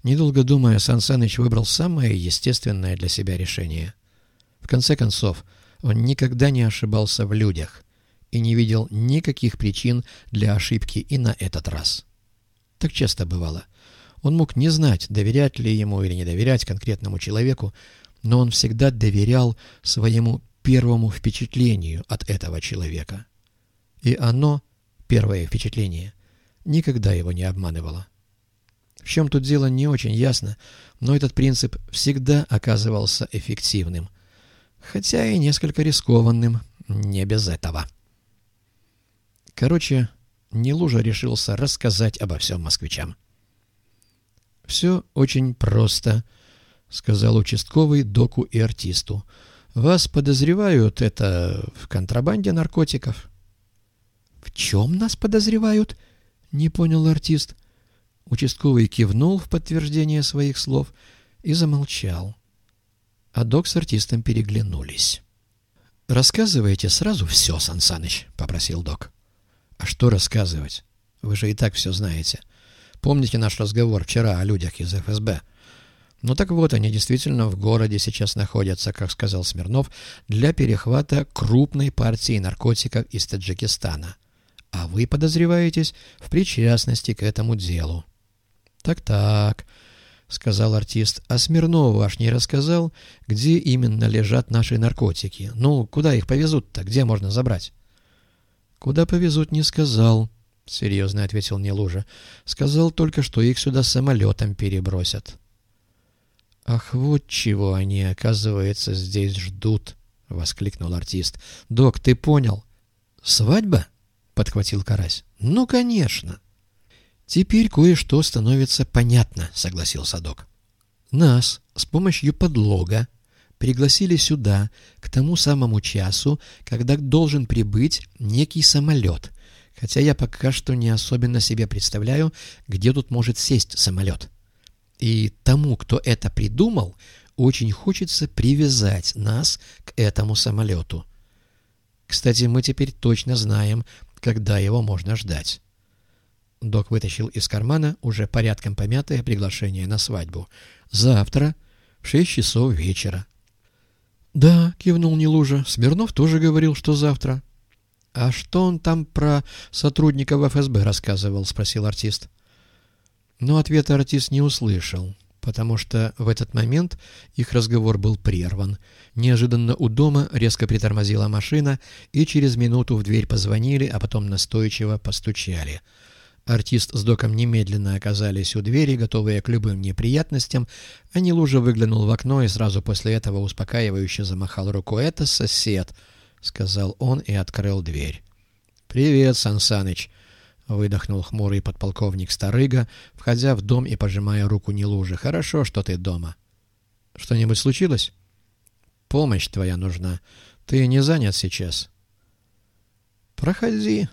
Недолго думая, Сан Саныч выбрал самое естественное для себя решение. В конце концов, он никогда не ошибался в людях и не видел никаких причин для ошибки и на этот раз. Так часто бывало. Он мог не знать, доверять ли ему или не доверять конкретному человеку, но он всегда доверял своему первому впечатлению от этого человека. И оно, первое впечатление, никогда его не обманывало. В чем тут дело, не очень ясно, но этот принцип всегда оказывался эффективным, хотя и несколько рискованным, не без этого. Короче, Нелужа решился рассказать обо всем москвичам. «Все очень просто», — сказал участковый доку и артисту. «Вас подозревают в контрабанде наркотиков». «В чем нас подозревают?» — не понял артист. Участковый кивнул в подтверждение своих слов и замолчал. А док с артистом переглянулись. «Рассказывайте сразу все, Сан Саныч», — попросил док. «А что рассказывать? Вы же и так все знаете. Помните наш разговор вчера о людях из ФСБ? Ну так вот, они действительно в городе сейчас находятся, как сказал Смирнов, для перехвата крупной партии наркотиков из Таджикистана. А вы подозреваетесь в причастности к этому делу». «Так-так», — сказал артист, — «а Смирнов ваш не рассказал, где именно лежат наши наркотики? Ну, куда их повезут-то? Где можно забрать?» «Куда повезут, не сказал», — серьезно ответил Нелужа. «Сказал только, что их сюда самолетом перебросят». «Ах, вот чего они, оказывается, здесь ждут», — воскликнул артист. «Док, ты понял?» «Свадьба?» — подхватил Карась. «Ну, конечно». «Теперь кое-что становится понятно», — согласился док. «Нас с помощью подлога пригласили сюда к тому самому часу, когда должен прибыть некий самолет, хотя я пока что не особенно себе представляю, где тут может сесть самолет. И тому, кто это придумал, очень хочется привязать нас к этому самолету. Кстати, мы теперь точно знаем, когда его можно ждать». Док вытащил из кармана уже порядком помятое приглашение на свадьбу. «Завтра в 6 часов вечера». «Да», — кивнул Нелужа, — «Смирнов тоже говорил, что завтра». «А что он там про сотрудников ФСБ рассказывал?» — спросил артист. Но ответа артист не услышал, потому что в этот момент их разговор был прерван. Неожиданно у дома резко притормозила машина, и через минуту в дверь позвонили, а потом настойчиво постучали. Артист с доком немедленно оказались у двери, готовые к любым неприятностям, а Нелужа выглянул в окно и сразу после этого успокаивающе замахал рукой. «Это сосед», — сказал он и открыл дверь. «Привет, Сан Саныч», — выдохнул хмурый подполковник Старыга, входя в дом и пожимая руку Нелужи. «Хорошо, что ты дома». «Что-нибудь случилось?» «Помощь твоя нужна. Ты не занят сейчас?» «Проходи».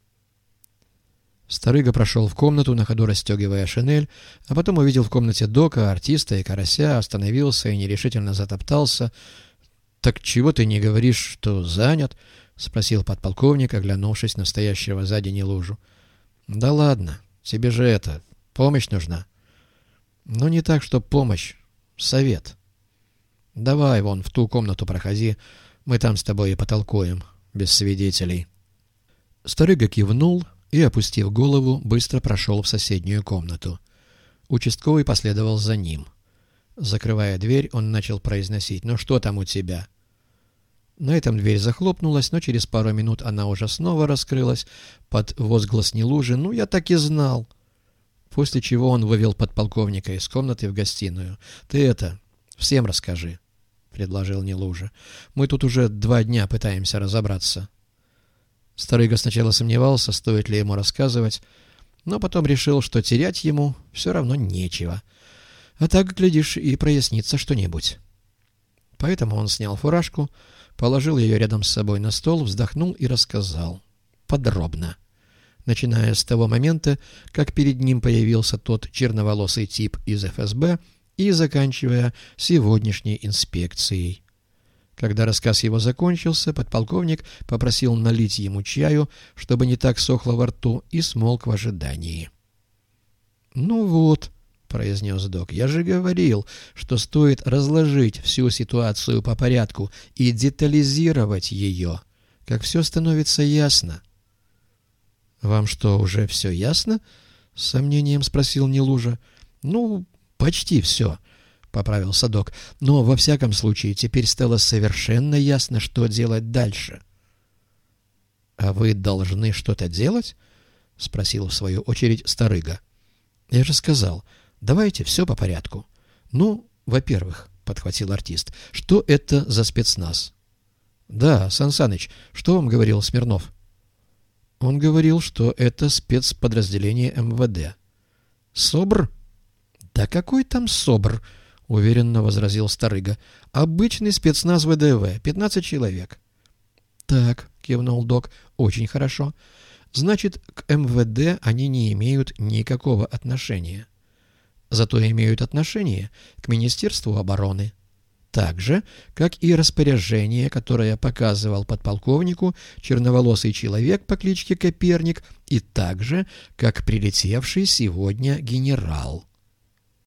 Старыга прошел в комнату, на ходу расстегивая шинель, а потом увидел в комнате дока, артиста и карася, остановился и нерешительно затоптался. «Так чего ты не говоришь, что занят?» — спросил подполковник, оглянувшись на стоящего сзади Нелужу. «Да ладно, тебе же помощь нужна». «Ну не так, что помощь, совет. Давай вон в ту комнату проходи, мы там с тобой и потолкуем, без свидетелей». Старыга кивнул и, опустив голову, быстро прошел в соседнюю комнату. Участковый последовал за ним. Закрывая дверь, он начал произносить: «Ну что там у тебя?» На этом дверь захлопнулась, но через пару минут она уже снова раскрылась под возглас Нелужи: «Ну, я так и знал». После чего он вывел подполковника из комнаты в гостиную. «Ты всем расскажи», — предложил Нелужа. «Мы тут уже 2 дня пытаемся разобраться». Старыга сначала сомневался, стоит ли ему рассказывать, но потом решил, что терять ему все равно нечего. А так, глядишь, и прояснится что-нибудь. Поэтому он снял фуражку, положил ее рядом с собой на стол, вздохнул и рассказал. Подробно. Начиная с того момента, как перед ним появился тот черноволосый тип из ФСБ, и заканчивая сегодняшней инспекцией. Когда рассказ его закончился, подполковник попросил налить ему чаю, чтобы не так сохло во рту, и смолк в ожидании. «Ну вот», произнес док. «Я же говорил, что стоит разложить всю ситуацию по порядку и детализировать ее, как все становится ясно». «Вам что, уже все ясно?» — с сомнением спросил Нелужа. «Ну, почти все», — поправился док. «Но, во всяком случае, теперь стало совершенно ясно, что делать дальше». «А вы должны что-то делать?» — спросил в свою очередь Старыга. «Я же сказал, давайте все по порядку». «Ну, во-первых, — подхватил артист, — что это за спецназ?» «Да, Сан Саныч, что вам говорил Смирнов?» «Он говорил, что это спецподразделение МВД». «СОБР?» «Да какой там СОБР?» — уверенно возразил Старыга. «Обычный спецназ ВДВ, 15 человек». «Так», — кивнул док, — «очень хорошо. Значит, к МВД они не имеют никакого отношения. Зато имеют отношение к Министерству обороны. Так же, как и распоряжение, которое показывал подполковнику черноволосый человек по кличке Коперник, и так же, как прилетевший сегодня генерал».